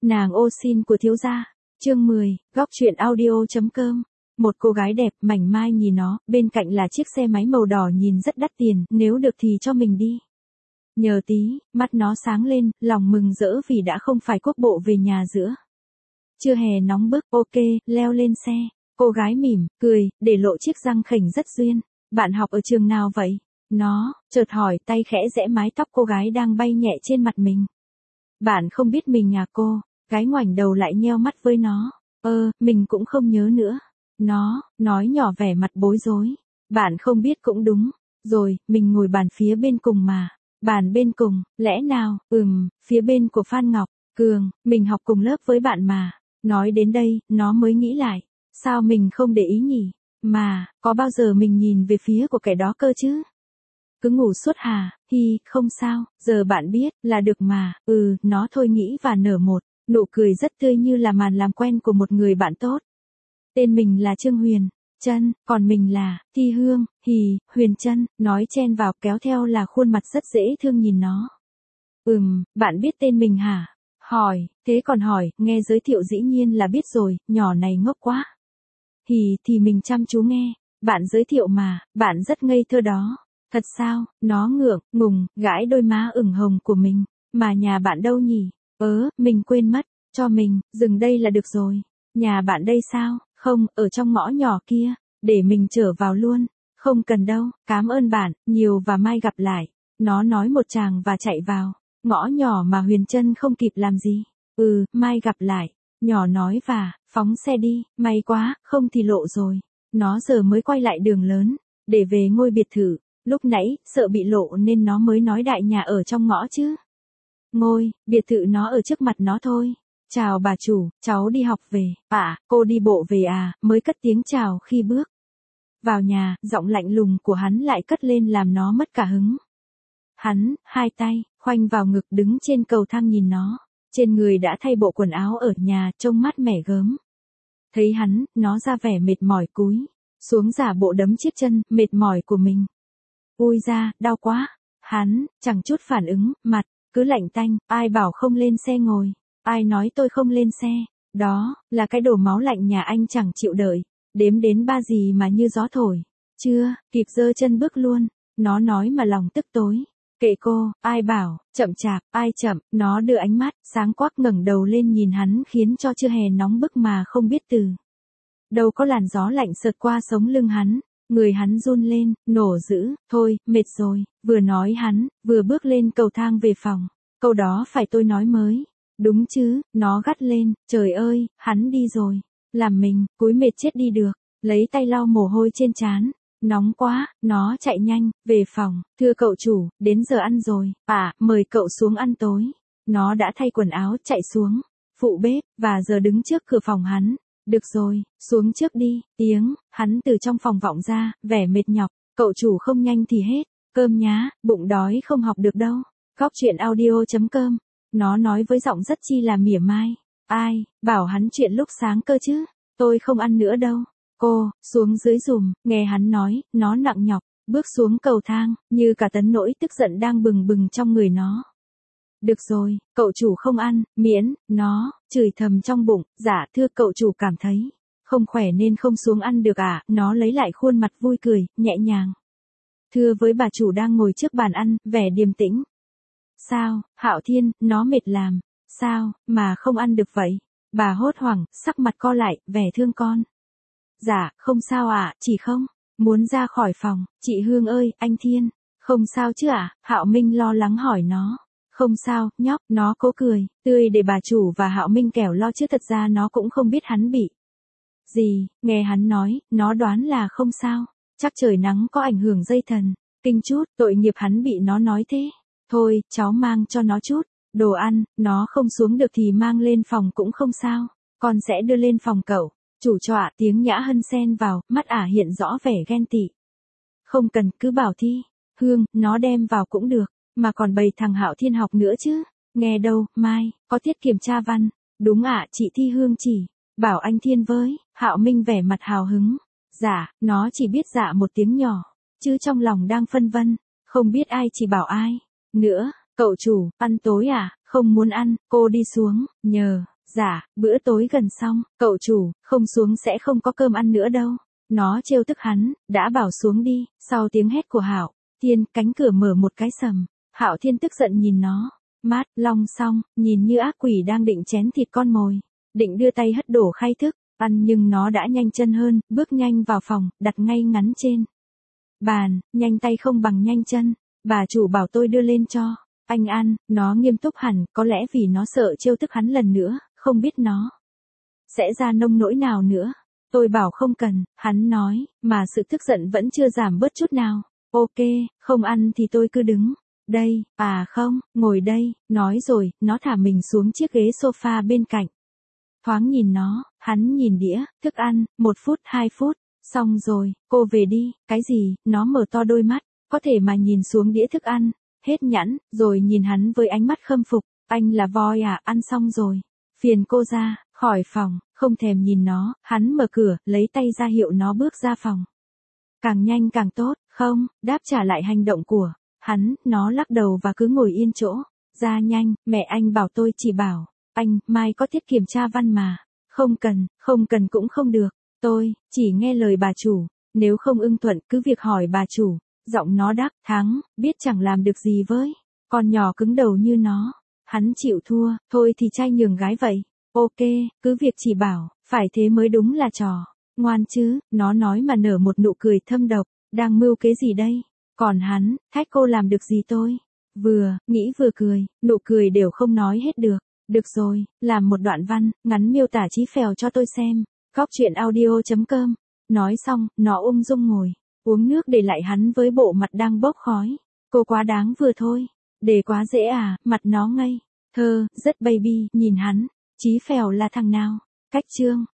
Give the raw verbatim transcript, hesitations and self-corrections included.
Nàng ô xin của thiếu gia. Chương mười, góc truyện audio chấm com. Một cô gái đẹp, mảnh mai nhìn nó, bên cạnh là chiếc xe máy màu đỏ nhìn rất đắt tiền, nếu được thì cho mình đi. Nhờ tí, mắt nó sáng lên, lòng mừng rỡ vì đã không phải quốc bộ về nhà giữa. Trưa hè nóng bức, ok, leo lên xe. Cô gái mỉm, cười, để lộ chiếc răng khểnh rất duyên. Bạn học ở trường nào vậy? Nó, chợt hỏi, tay khẽ giẽ mái tóc cô gái đang bay nhẹ trên mặt mình. Bạn không biết mình à cô? Gái ngoảnh đầu lại nheo mắt với nó. Ơ, mình cũng không nhớ nữa. Nó, nói nhỏ vẻ mặt bối rối. Bạn không biết cũng đúng. Rồi, mình ngồi bàn phía bên cùng mà. Bàn bên cùng, lẽ nào, ừm, phía bên của Phan Ngọc, Cường, mình học cùng lớp với bạn mà. Nói đến đây, nó mới nghĩ lại. Sao mình không để ý nhỉ? Mà, có bao giờ mình nhìn về phía của kẻ đó cơ chứ? Cứ ngủ suốt hả? Hi, không sao, giờ bạn biết, là được mà. Ừ, nó thôi nghĩ và nở một nụ cười rất tươi như là màn làm quen của một người bạn tốt. Tên mình là Trương Huyền Trân, còn mình là Thi Hương, hì, Huyền Trân, nói chen vào kéo theo là khuôn mặt rất dễ thương nhìn nó. Ừm, bạn biết tên mình hả? Hỏi, thế còn hỏi, nghe giới thiệu dĩ nhiên là biết rồi, nhỏ này ngốc quá. Hì, thì mình chăm chú nghe, bạn giới thiệu mà, bạn rất ngây thơ đó. Thật sao? Nó ngượng, ngùng, gãi đôi má ửng hồng của mình. Mà nhà bạn đâu nhỉ? Ớ, mình quên mất, cho mình, dừng đây là được rồi. Nhà bạn đây sao? Không, ở trong ngõ nhỏ kia, để mình trở vào luôn. Không cần đâu, cảm ơn bạn, nhiều và mai gặp lại. Nó nói một tràng và chạy vào. Ngõ nhỏ mà Huyền Trân không kịp làm gì. Ừ, mai gặp lại. Nhỏ nói và, phóng xe đi, may quá, không thì lộ rồi. Nó giờ mới quay lại đường lớn, để về ngôi biệt thự. Lúc nãy, sợ bị lộ nên nó mới nói đại nhà ở trong ngõ chứ. Ngôi, biệt thự nó ở trước mặt nó thôi. Chào bà chủ, cháu đi học về. À, cô đi bộ về à, mới cất tiếng chào khi bước vào nhà, giọng lạnh lùng của hắn lại cất lên làm nó mất cả hứng. Hắn, hai tay, khoanh vào ngực đứng trên cầu thang nhìn nó. Trên người đã thay bộ quần áo ở nhà, trông mát mẻ gớm. Thấy hắn, nó ra vẻ mệt mỏi cúi xuống giả bộ đấm chiếc chân, mệt mỏi của mình. Ui da, đau quá. Hắn, chẳng chút phản ứng, mặt, cứ lạnh tanh, ai bảo không lên xe ngồi. Ai nói tôi không lên xe. Đó, là cái đồ máu lạnh nhà anh chẳng chịu đợi. Đếm đến ba gì mà như gió thổi. Chưa, kịp giơ chân bước luôn. Nó nói mà lòng tức tối. Kệ cô, ai bảo, chậm chạp, ai chậm, nó đưa ánh mắt, sáng quắc ngẩng đầu lên nhìn hắn khiến cho trưa hè nóng bức mà không biết từ. Đâu có làn gió lạnh sượt qua sống lưng hắn. Người hắn run lên, nổ dữ, thôi, mệt rồi, vừa nói hắn, vừa bước lên cầu thang về phòng. Câu đó phải tôi nói mới. Đúng chứ, nó gắt lên, trời ơi, hắn đi rồi. Làm mình, cúi mệt chết đi được, lấy tay lau mồ hôi trên trán. Nóng quá, nó chạy nhanh, về phòng, thưa cậu chủ, đến giờ ăn rồi, à, mời cậu xuống ăn tối. Nó đã thay quần áo, chạy xuống, phụ bếp, và giờ đứng trước cửa phòng hắn. Được rồi, xuống trước đi, tiếng, hắn từ trong phòng vọng ra, vẻ mệt nhọc, cậu chủ không nhanh thì hết, cơm nhá, bụng đói không học được đâu. Góc truyện audio chấm com, nó nói với giọng rất chi là mỉa mai. Ai, bảo hắn chuyện lúc sáng cơ chứ, tôi không ăn nữa đâu. Cô, xuống dưới dùm, nghe hắn nói, nó nặng nhọc, bước xuống cầu thang, như cả tấn nỗi tức giận đang bừng bừng trong người nó. Được rồi, cậu chủ không ăn, miễn, nó, chửi thầm trong bụng, dạ thưa cậu chủ cảm thấy không khỏe nên không xuống ăn được à, nó lấy lại khuôn mặt vui cười, nhẹ nhàng. Thưa với bà chủ đang ngồi trước bàn ăn, vẻ điềm tĩnh. Sao, Hạo Thiên, nó mệt làm, sao, mà không ăn được vậy? Bà hốt hoảng, sắc mặt co lại, vẻ thương con. Dạ, không sao ạ, à, chỉ không muốn ra khỏi phòng, chị Hương ơi, anh Thiên, không sao chứ ạ, à? Hạo Minh lo lắng hỏi nó. Không sao, nhóc, nó cố cười, tươi để bà chủ và Hạo Minh kẻo lo chứ thật ra nó cũng không biết hắn bị gì, nghe hắn nói, nó đoán là không sao, chắc trời nắng có ảnh hưởng dây thần, kinh chút, tội nghiệp hắn bị nó nói thế. Thôi, cháu mang cho nó chút đồ ăn, nó không xuống được thì mang lên phòng cũng không sao, con sẽ đưa lên phòng cậu. Chủ trọa, tiếng Nhã Hân xen vào, mắt ả hiện rõ vẻ ghen tị. Không cần, cứ bảo Thi Hương, nó đem vào cũng được, mà còn bày thằng Hạo Thiên học nữa chứ. Nghe đâu, mai, có tiết kiểm tra văn. Đúng ạ, à, chị Thi Hương chỉ bảo anh Thiên với. Hạo Minh vẻ mặt hào hứng. Dạ, nó chỉ biết dạ một tiếng nhỏ, chứ trong lòng đang phân vân, không biết ai chỉ bảo ai. Nữa, cậu chủ, ăn tối à, không muốn ăn, cô đi xuống, nhờ. Dạ, bữa tối gần xong, cậu chủ, không xuống sẽ không có cơm ăn nữa đâu. Nó trêu tức hắn, đã bảo xuống đi, sau tiếng hét của Hạo Thiên, cánh cửa mở một cái sầm. Hạo Thiên tức giận nhìn nó, mát, long xong, nhìn như ác quỷ đang định chén thịt con mồi. Định đưa tay hất đổ khay thức, ăn nhưng nó đã nhanh chân hơn, bước nhanh vào phòng, đặt ngay ngắn trên bàn, nhanh tay không bằng nhanh chân. Bà chủ bảo tôi đưa lên cho anh ăn, nó nghiêm túc hẳn, có lẽ vì nó sợ trêu tức hắn lần nữa, không biết nó sẽ ra nông nỗi nào nữa. Tôi bảo không cần, hắn nói, mà sự tức giận vẫn chưa giảm bớt chút nào. Ok, không ăn thì tôi cứ đứng đây, à không, ngồi đây, nói rồi, nó thả mình xuống chiếc ghế sofa bên cạnh. Thoáng nhìn nó, hắn nhìn đĩa, thức ăn, một phút, hai phút, xong rồi, cô về đi, cái gì, nó mở to đôi mắt, có thể mà nhìn xuống đĩa thức ăn, hết nhãn, rồi nhìn hắn với ánh mắt khâm phục, anh là voi à, ăn xong rồi, phiền cô ra, khỏi phòng, không thèm nhìn nó, hắn mở cửa, lấy tay ra hiệu nó bước ra phòng. Càng nhanh càng tốt, không, đáp trả lại hành động của hắn, nó lắc đầu và cứ ngồi yên chỗ, ra nhanh, mẹ anh bảo tôi chỉ bảo, anh, mai có tiết kiểm tra văn mà, không cần, không cần cũng không được, tôi, chỉ nghe lời bà chủ, nếu không ưng thuận cứ việc hỏi bà chủ, giọng nó đắc, thắng, biết chẳng làm được gì với, con nhỏ cứng đầu như nó, hắn chịu thua, thôi thì trai nhường gái vậy, ok, cứ việc chỉ bảo, phải thế mới đúng là trò, ngoan chứ, nó nói mà nở một nụ cười thâm độc, đang mưu kế gì đây, còn hắn, thách cô làm được gì tôi, vừa, nghĩ vừa cười, nụ cười đều không nói hết được. Được rồi, làm một đoạn văn, ngắn miêu tả Chí Phèo cho tôi xem. Góc truyện audio chấm com. Nói xong, nó ung dung ngồi, uống nước để lại hắn với bộ mặt đang bốc khói. Cô quá đáng vừa thôi. Để quá dễ à, mặt nó ngây. Thơ, rất baby, nhìn hắn. Chí Phèo là thằng nào? Cách chương.